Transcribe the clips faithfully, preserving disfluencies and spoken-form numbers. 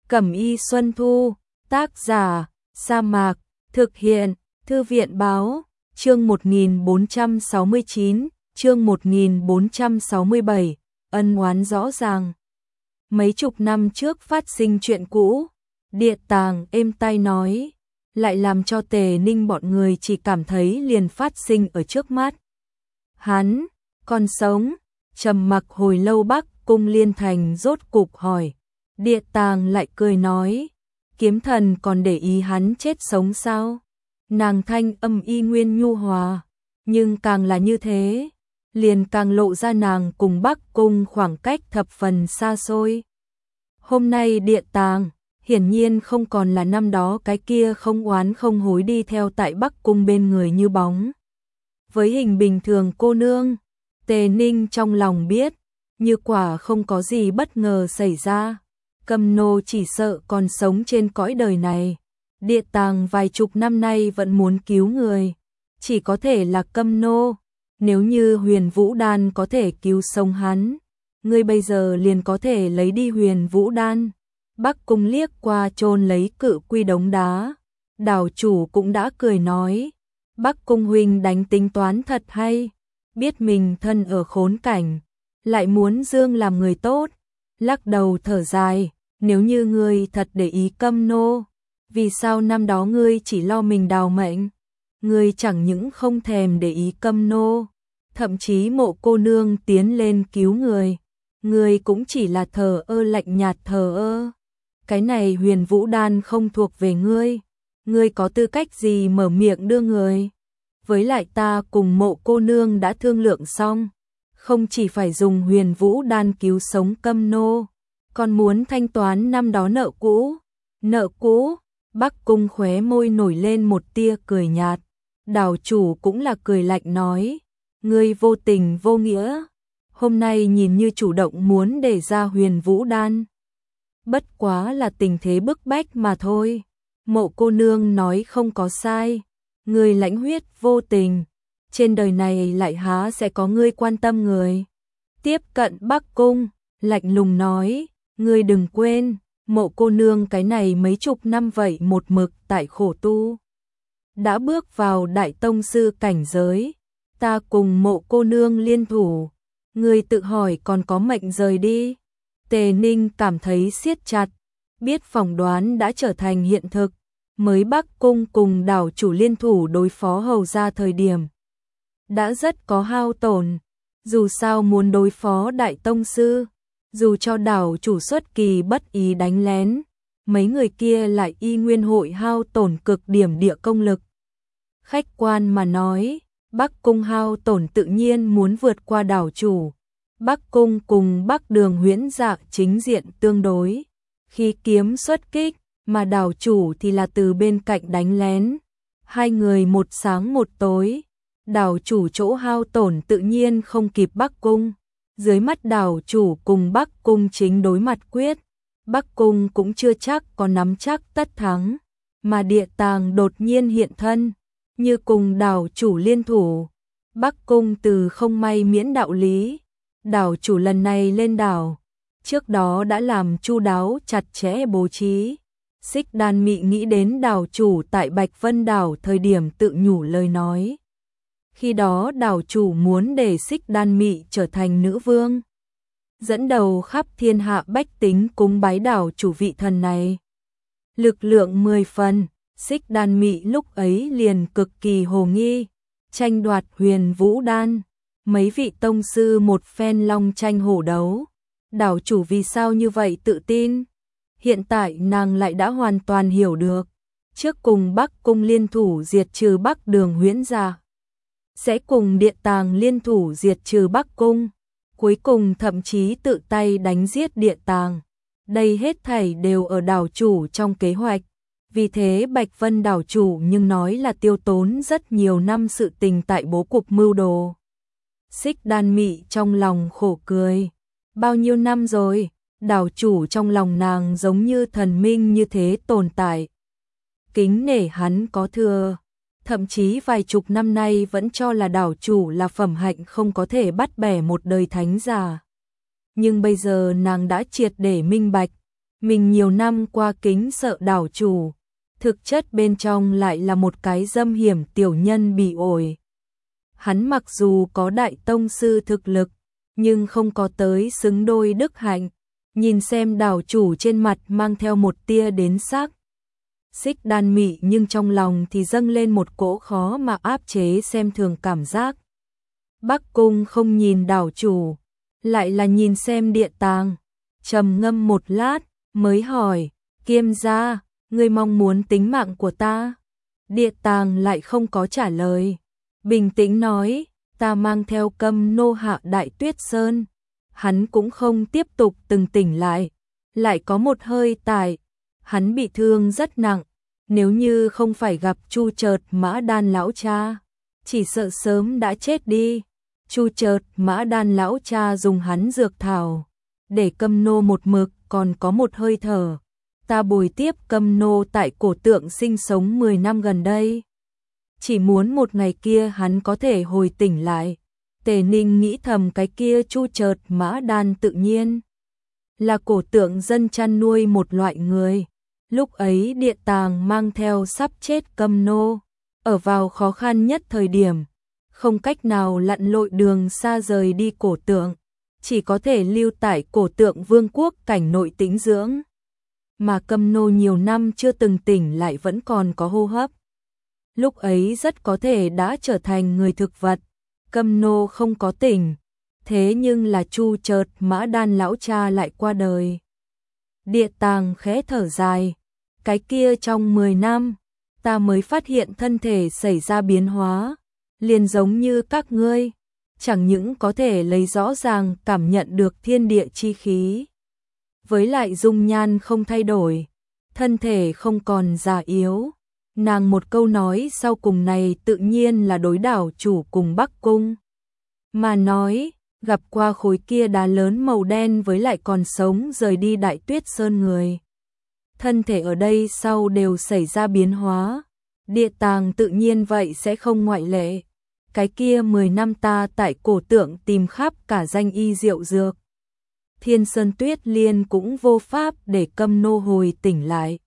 Cẩm y Xuân Thu, tác giả, Sa Mạc, thực hiện, Thư viện báo, chương một nghìn bốn trăm sáu mươi chín, chương một nghìn bốn trăm sáu mươi bảy, ân oán rõ ràng. Mấy chục năm trước phát sinh chuyện cũ, Địa Tàng êm tai nói, lại làm cho Tề Ninh bọn người chỉ cảm thấy liền phát sinh ở trước mắt. Hắn, còn sống, trầm mặc hồi lâu Bắc Cung Liên Thành rốt cục hỏi. Địa Tàng lại cười nói, kiếm thần còn để ý hắn chết sống sao? Nàng thanh âm y nguyên nhu hòa, nhưng càng là như thế, liền càng lộ ra nàng cùng Bắc Cung khoảng cách thập phần xa xôi. Hôm nay Địa Tàng, hiển nhiên không còn là năm đó cái kia không oán không hối đi theo tại Bắc Cung bên người như bóng. Với hình bình thường cô nương, Tề Ninh trong lòng biết, như quả không có gì bất ngờ xảy ra, Câm Nô chỉ sợ còn sống trên cõi đời này. Địa Tàng vài chục năm nay vẫn muốn cứu người, chỉ có thể là Câm Nô. Nếu như Huyền Vũ Đan có thể cứu sống hắn, ngươi bây giờ liền có thể lấy đi Huyền Vũ Đan. Bắc Cung liếc qua chôn lấy cự quy đống đá, đảo chủ cũng đã cười nói, Bắc Cung huynh đánh tính toán thật hay, biết mình thân ở khốn cảnh, lại muốn dương làm người tốt, lắc đầu thở dài, nếu như ngươi thật để ý Câm Nô, vì sao năm đó ngươi chỉ lo mình đào mệnh, ngươi chẳng những không thèm để ý Câm Nô, thậm chí Mộ cô nương tiến lên cứu người, ngươi cũng chỉ là thờ ơ lạnh nhạt thờ ơ. Cái này Huyền Vũ Đan không thuộc về ngươi, ngươi có tư cách gì mở miệng đưa người? Với lại ta cùng Mộ cô nương đã thương lượng xong, không chỉ phải dùng Huyền Vũ Đan cứu sống Câm Nô, còn muốn thanh toán năm đó nợ cũ. Nợ cũ? Bắc Cung khóe môi nổi lên một tia cười nhạt, đảo chủ cũng là cười lạnh nói, ngươi vô tình vô nghĩa, hôm nay nhìn như chủ động muốn để ra Huyền Vũ Đan. Bất quá là tình thế bức bách mà thôi. Mộ cô nương nói không có sai, người lãnh huyết vô tình, trên đời này lại há sẽ có ngươi quan tâm người. Tiếp cận Bắc Cung, lạnh lùng nói, ngươi đừng quên, Mộ cô nương cái này mấy chục năm vậy một mực tại khổ tu, đã bước vào đại tông sư cảnh giới, ta cùng Mộ cô nương liên thủ, ngươi tự hỏi còn có mệnh rời đi. Tề Ninh cảm thấy siết chặt, biết phỏng đoán đã trở thành hiện thực, mới Bắc Cung cùng đảo chủ liên thủ đối phó hầu ra thời điểm. Đã rất có hao tổn, dù sao muốn đối phó đại tông sư, dù cho đảo chủ xuất kỳ bất ý đánh lén, mấy người kia lại y nguyên hội hao tổn cực điểm địa công lực. Khách quan mà nói, Bắc Cung hao tổn tự nhiên muốn vượt qua đảo chủ. Bắc Cung cùng Bắc Đường Huyễn Dạ chính diện tương đối, khi kiếm xuất kích, mà đảo chủ thì là từ bên cạnh đánh lén. Hai người một sáng một tối, đảo chủ chỗ hao tổn tự nhiên không kịp Bắc Cung. Dưới mắt đảo chủ cùng Bắc Cung chính đối mặt quyết, Bắc Cung cũng chưa chắc có nắm chắc tất thắng, mà Địa Tàng đột nhiên hiện thân, như cùng đảo chủ liên thủ. Bắc Cung từ không may miễn đạo lý. Đảo chủ lần này lên đảo, trước đó đã làm chu đáo chặt chẽ bố trí. Xích Đan Mị nghĩ đến đảo chủ tại Bạch Vân đảo thời điểm tự nhủ lời nói. Khi đó đảo chủ muốn để Xích Đan Mị trở thành nữ vương, dẫn đầu khắp thiên hạ bách tính cúng bái đảo chủ vị thần này. Lực lượng mười phần, Xích Đan Mị lúc ấy liền cực kỳ hồ nghi, tranh đoạt Huyền Vũ Đan. Mấy vị tông sư một phen long tranh hổ đấu, đảo chủ vì sao như vậy tự tin? Hiện tại nàng lại đã hoàn toàn hiểu được, trước cùng Bắc Cung liên thủ diệt trừ Bắc Đường Huyễn Dạ, sẽ cùng Địa Tàng liên thủ diệt trừ Bắc Cung, cuối cùng thậm chí tự tay đánh giết Địa Tàng. Đây hết thảy đều ở đảo chủ trong kế hoạch, vì thế Bạch Vân đảo chủ nhưng nói là tiêu tốn rất nhiều năm sự tình tại bố cục mưu đồ. Xích Đan Mị trong lòng khổ cười, bao nhiêu năm rồi, đảo chủ trong lòng nàng giống như thần minh như thế tồn tại. Kính nể hắn có thừa, thậm chí vài chục năm nay vẫn cho là đảo chủ là phẩm hạnh không có thể bắt bẻ một đời thánh giả. Nhưng bây giờ nàng đã triệt để minh bạch, Mình nhiều năm qua kính sợ đảo chủ, thực chất bên trong lại là một cái dâm hiểm tiểu nhân bị ổi. Hắn mặc dù có đại tông sư thực lực, nhưng không có tới xứng đôi đức hạnh. Nhìn xem đảo chủ trên mặt mang theo một tia đến sắc xích đan mị, nhưng trong lòng thì dâng lên một cỗ khó mà áp chế xem thường cảm giác. Bắc Cung không nhìn đảo chủ, lại là nhìn xem Địa Tàng, trầm ngâm một lát, mới hỏi, Kiêm gia, ngươi mong muốn tính mạng của ta? Địa Tàng lại không có trả lời, bình tĩnh nói, ta mang theo Câm nô hạ Đại Tuyết Sơn. Hắn cũng không tiếp tục từng tỉnh lại, lại có một hơi tải, hắn bị thương rất nặng, nếu như không phải gặp Chu Chợt Mã Đan lão cha, chỉ sợ sớm đã chết đi. Chu Chợt Mã Đan lão cha dùng hắn dược thảo, để Câm nô một mực còn có một hơi thở. Ta bồi tiếp Câm nô tại cổ tượng sinh sống mười năm gần đây, chỉ muốn một ngày kia hắn có thể hồi tỉnh lại. Tề Ninh nghĩ thầm, cái kia Chu Chợt Mã Đan tự nhiên là cổ tượng dân chăn nuôi một loại người. Lúc ấy Địa Tàng mang theo sắp chết Câm nô, ở vào khó khăn nhất thời điểm, không cách nào lặn lội đường xa rời đi cổ tượng, chỉ có thể lưu tại cổ tượng vương quốc cảnh nội tĩnh dưỡng. Mà Câm nô nhiều năm chưa từng tỉnh lại vẫn còn có hô hấp, lúc ấy rất có thể đã trở thành người thực vật. Câm nô không có tỉnh, thế nhưng là Chu Chợt Mã Đan lão cha lại qua đời. Địa Tàng khẽ thở dài, cái kia trong mười năm, ta mới phát hiện thân thể xảy ra biến hóa, liền giống như các ngươi, chẳng những có thể lấy rõ ràng cảm nhận được thiên địa chi khí, với lại dung nhan không thay đổi, thân thể không còn già yếu. Nàng một câu nói sau cùng này tự nhiên là đối đảo chủ cùng Bắc Cung mà nói, gặp qua khối kia đá lớn màu đen với lại còn sống rời đi Đại Tuyết Sơn người. Thân thể ở đây sau đều xảy ra biến hóa, Địa Tàng tự nhiên vậy sẽ không ngoại lệ. Cái kia mười năm ta tại cổ tượng tìm khắp cả danh y diệu dược, Thiên Sơn Tuyết Liên cũng vô pháp để Câm nô hồi tỉnh lại.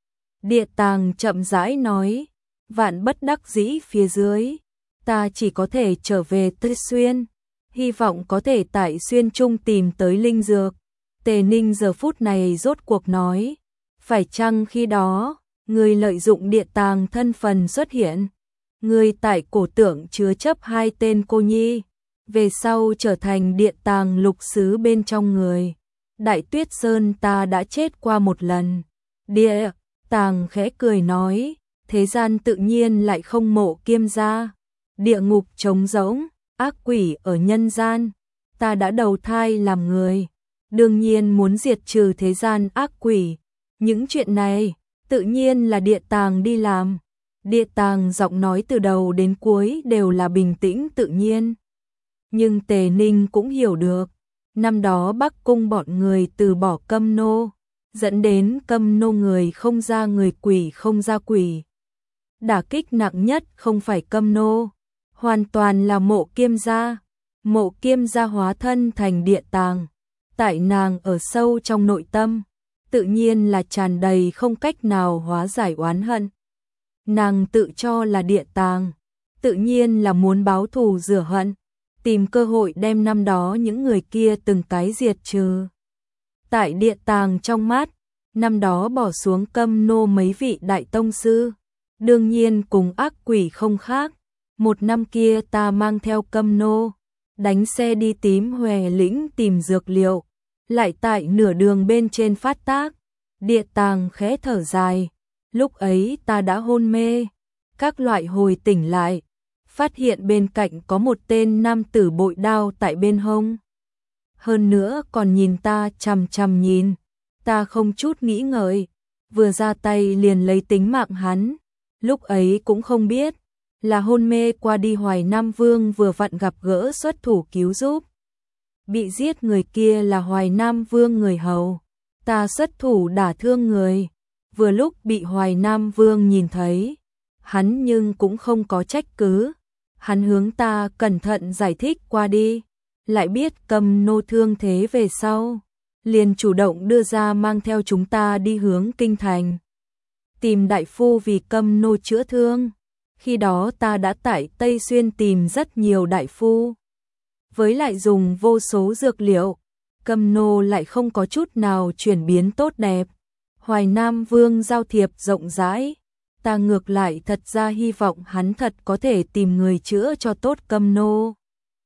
Địa Tàng chậm rãi nói, vạn bất đắc dĩ phía dưới, ta chỉ có thể trở về Tây Xuyên, hy vọng có thể tại Xuyên Trung tìm tới linh dược. Tề Ninh giờ phút này rốt cuộc nói, phải chăng khi đó, người lợi dụng Địa Tàng thân phần xuất hiện, người tại cổ tượng chứa chấp hai tên cô nhi, về sau trở thành Địa Tàng lục sứ bên trong người. Đại Tuyết Sơn ta đã chết qua một lần. Địa Tàng khẽ cười nói, thế gian tự nhiên lại không mộ Kiêm gia, địa ngục trống rỗng, ác quỷ ở nhân gian, ta đã đầu thai làm người, đương nhiên muốn diệt trừ thế gian ác quỷ, những chuyện này tự nhiên là Địa Tàng đi làm. Địa Tàng giọng nói từ đầu đến cuối đều là bình tĩnh tự nhiên, nhưng Tề Ninh cũng hiểu được, năm đó Bắc Cung bọn người từ bỏ Câm nô, dẫn đến Câm nô người không ra người, quỷ không ra quỷ. Đả kích nặng nhất không phải Câm nô, hoàn toàn là mộ Kiêm gia. Mộ Kiêm gia hóa thân thành Địa Tàng, tại nàng ở sâu trong nội tâm, tự nhiên là tràn đầy không cách nào hóa giải oán hận. Nàng tự cho là Địa Tàng, tự nhiên là muốn báo thù rửa hận, tìm cơ hội đem năm đó những người kia từng cái diệt trừ. Tại Địa Tàng trong mắt, năm đó bỏ xuống Câm nô mấy vị đại tông sư, đương nhiên cùng ác quỷ không khác. Một năm kia ta mang theo Câm nô, đánh xe đi Tím Hòe lĩnh tìm dược liệu, lại tại nửa đường bên trên phát tác. Địa Tàng khẽ thở dài, lúc ấy ta đã hôn mê, các loại hồi tỉnh lại, phát hiện bên cạnh có một tên nam tử bội đao tại bên hông. Hơn nữa còn nhìn ta chằm chằm nhìn, ta không chút nghĩ ngợi, vừa ra tay liền lấy tính mạng hắn. Lúc ấy cũng không biết, là hôn mê qua đi Hoài Nam Vương vừa vặn gặp gỡ xuất thủ cứu giúp. Bị giết người kia là Hoài Nam Vương người hầu, ta xuất thủ đả thương người, vừa lúc bị Hoài Nam Vương nhìn thấy, hắn nhưng cũng không có trách cứ, hắn hướng ta cẩn thận giải thích qua đi, lại biết Câm nô thương thế về sau, liền chủ động đưa ra mang theo chúng ta đi hướng kinh thành. Tìm đại phu vì Câm nô chữa thương. Khi đó ta đã tại Tây Xuyên tìm rất nhiều đại phu. Với lại dùng vô số dược liệu, Câm nô lại không có chút nào chuyển biến tốt đẹp. Hoài Nam Vương giao thiệp rộng rãi, ta ngược lại thật ra hy vọng hắn thật có thể tìm người chữa cho tốt Câm nô.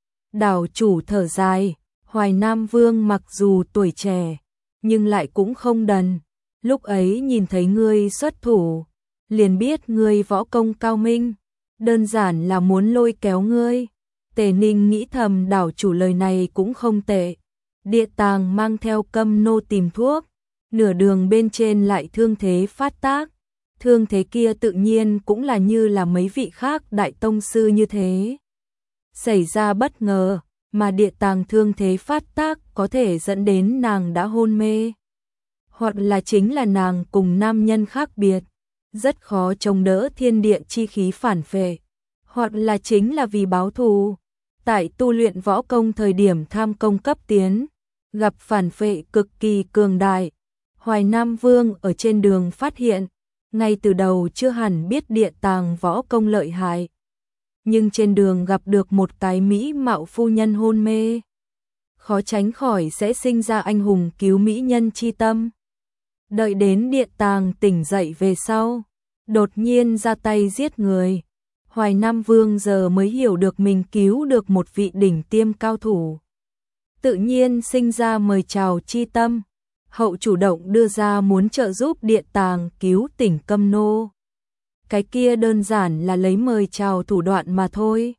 Đảo chủ thở dài, Hoài Nam Vương mặc dù tuổi trẻ, nhưng lại cũng không đần. Lúc ấy nhìn thấy ngươi xuất thủ, liền biết ngươi võ công cao minh, đơn giản là muốn lôi kéo ngươi. Tề Ninh nghĩ thầm đảo chủ lời này cũng không tệ. Địa Tàng mang theo Câm nô tìm thuốc, nửa đường bên trên lại thương thế phát tác. Thương thế kia tự nhiên cũng là như là mấy vị khác đại tông sư như thế. Xảy ra bất ngờ, mà Địa Tàng thương thế phát tác có thể dẫn đến nàng đã hôn mê. Hoặc là chính là nàng cùng nam nhân khác biệt, rất khó chống đỡ thiên địa chi khí phản phệ. Hoặc là chính là vì báo thù, tại tu luyện võ công thời điểm tham công cấp tiến, gặp phản phệ cực kỳ cường đại. Hoài Nam Vương ở trên đường phát hiện, ngay từ đầu chưa hẳn biết Địa Tàng võ công lợi hại. Nhưng trên đường gặp được một cái mỹ mạo phu nhân hôn mê, khó tránh khỏi sẽ sinh ra anh hùng cứu mỹ nhân chi tâm. Đợi đến Địa Tàng tỉnh dậy về sau, đột nhiên ra tay giết người. Hoài Nam Vương giờ mới hiểu được mình cứu được một vị đỉnh tiêm cao thủ. Tự nhiên sinh ra mời chào chi tâm, hậu chủ động đưa ra muốn trợ giúp Địa Tàng cứu tỉnh Câm nô. Cái kia đơn giản là lấy mời chào thủ đoạn mà thôi.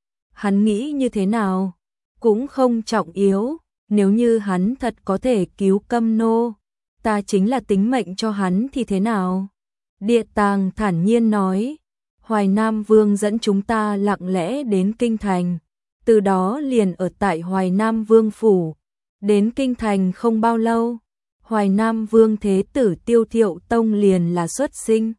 Hắn nghĩ như thế nào cũng không trọng yếu, nếu như hắn thật có thể cứu Câm nô, ta chính là tính mệnh cho hắn thì thế nào? Địa Tàng thản nhiên nói, Hoài Nam Vương dẫn chúng ta lặng lẽ đến kinh thành, từ đó liền ở tại Hoài Nam Vương phủ. Đến kinh thành không bao lâu, Hoài Nam Vương thế tử Tiêu Thiệu Tông liền là xuất sinh.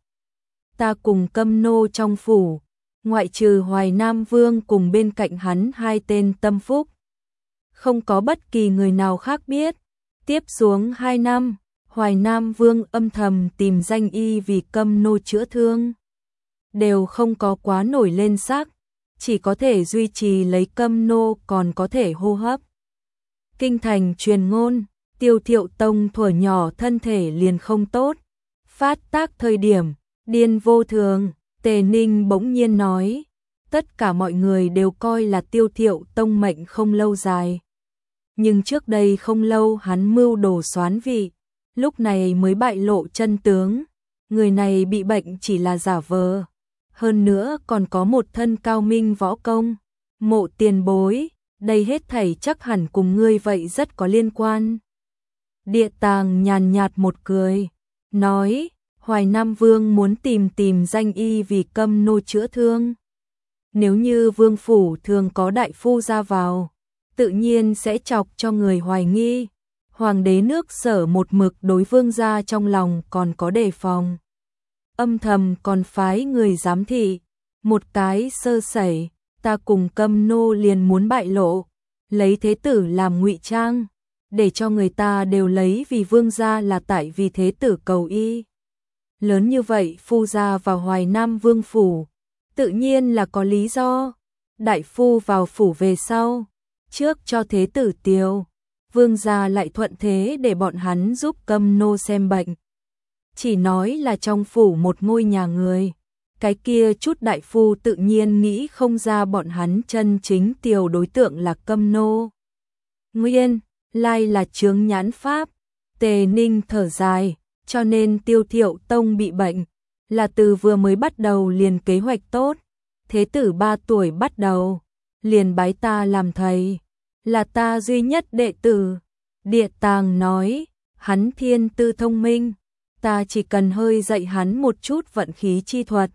Ta cùng Câm nô trong phủ, ngoại trừ Hoài Nam Vương cùng bên cạnh hắn hai tên tâm phúc, không có bất kỳ người nào khác biết. Tiếp xuống hai năm, Hoài Nam Vương âm thầm tìm danh y vì Câm nô chữa thương, đều không có quá nổi lên sắc, chỉ có thể duy trì lấy Câm nô còn có thể hô hấp. Kinh thành truyền ngôn, Tiêu Thiệu Tông thuở nhỏ thân thể liền không tốt, phát tác thời điểm điên vô thường. Tề Ninh bỗng nhiên nói, tất cả mọi người đều coi là Tiêu Thiệu Tông mệnh không lâu dài. Nhưng trước đây không lâu hắn mưu đồ soán vị, lúc này mới bại lộ chân tướng. Người này bị bệnh chỉ là giả vờ, hơn nữa còn có một thân cao minh võ công. Mộ tiền bối, đây hết thảy chắc hẳn cùng ngươi vậy rất có liên quan. Địa Tàng nhàn nhạt một cười, nói, Hoài Nam Vương muốn tìm tìm danh y vì Câm nô chữa thương. Nếu như vương phủ thường có đại phu ra vào, tự nhiên sẽ chọc cho người hoài nghi. Hoàng đế nước Sở một mực đối vương gia trong lòng còn có đề phòng, âm thầm còn phái người giám thị. Một cái sơ sẩy, ta cùng Câm nô liền muốn bại lộ, lấy thế tử làm ngụy trang, để cho người ta đều lấy vì vương gia là tại vì thế tử cầu y. Lớn như vậy phu gia vào Hoài Nam Vương phủ, tự nhiên là có lý do. Đại phu vào phủ về sau, trước cho thế tử tiêu, vương gia lại thuận thế để bọn hắn giúp Câm nô xem bệnh. Chỉ nói là trong phủ một ngôi nhà người, cái kia chút đại phu tự nhiên nghĩ không ra bọn hắn chân chính tiêu đối tượng là Câm nô. Nguyên lai là chướng nhãn pháp. Tề Ninh thở dài, cho nên Tiêu Thiệu Tông bị bệnh là từ vừa mới bắt đầu liền kế hoạch tốt. Thế tử ba tuổi bắt đầu liền bái ta làm thầy, là ta duy nhất đệ tử. Địa Tàng nói, hắn thiên tư thông minh, ta chỉ cần hơi dạy hắn một chút vận khí chi thuật,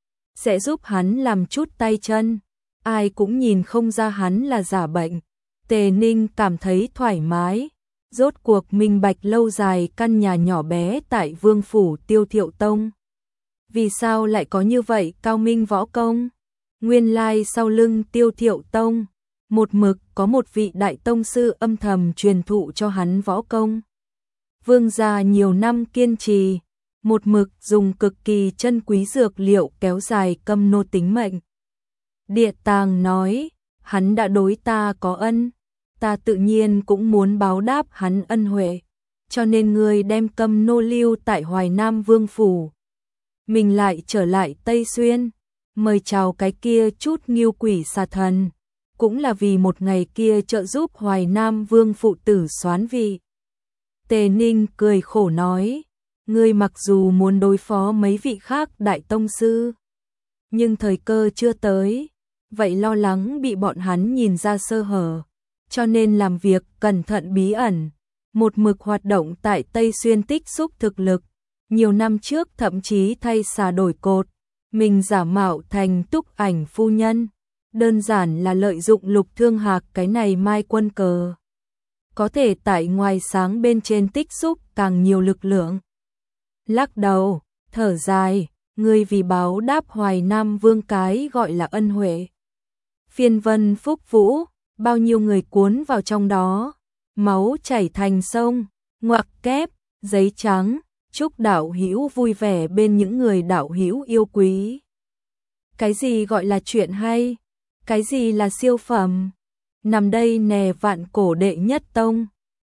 sẽ giúp hắn làm chút tay chân, ai cũng nhìn không ra hắn là giả bệnh. Tề Ninh cảm thấy thoải mái, rốt cuộc minh bạch lâu dài căn nhà nhỏ bé tại Vương phủ Tiêu Thiệu Tông. Vì sao lại có như vậy cao minh võ công? Nguyên lai sau lưng Tiêu Thiệu Tông, một mực có một vị đại tông sư âm thầm truyền thụ cho hắn võ công. Vương gia nhiều năm kiên trì, một mực dùng cực kỳ chân quý dược liệu kéo dài Câm Nô tính mệnh. Địa Tàng nói, hắn đã đối ta có ân, ta tự nhiên cũng muốn báo đáp hắn ân huệ, cho nên ngươi đem Câm Nô lưu tại Hoài Nam Vương phủ. Mình lại trở lại Tây Xuyên, mời chào cái kia chút nghiêu quỷ xà thần, cũng là vì một ngày kia trợ giúp Hoài Nam Vương phụ tử soán vị. Tề Ninh cười khổ nói, ngươi mặc dù muốn đối phó mấy vị khác đại tông sư, nhưng thời cơ chưa tới, vậy lo lắng bị bọn hắn nhìn ra sơ hở, cho nên làm việc cẩn thận bí ẩn, một mực hoạt động tại Tây Xuyên tích xúc thực lực, nhiều năm trước thậm chí thay xà đổi cột, mình giả mạo thành Túc Ảnh phu nhân, đơn giản là lợi dụng Lục Thương Hạc cái này mai quân cờ, có thể tại ngoài sáng bên trên tích xúc càng nhiều lực lượng. Lắc đầu, thở dài, ngươi vì báo đáp Hoài Nam Vương cái gọi là ân huệ. Phiên vân phúc vũ, bao nhiêu người cuốn vào trong đó, máu chảy thành sông, ngoặc kép, giấy trắng, chúc đạo hữu vui vẻ bên những người đạo hữu yêu quý. Cái gì gọi là chuyện hay? Cái gì là siêu phẩm? Nằm đây nè vạn cổ đệ nhất tông.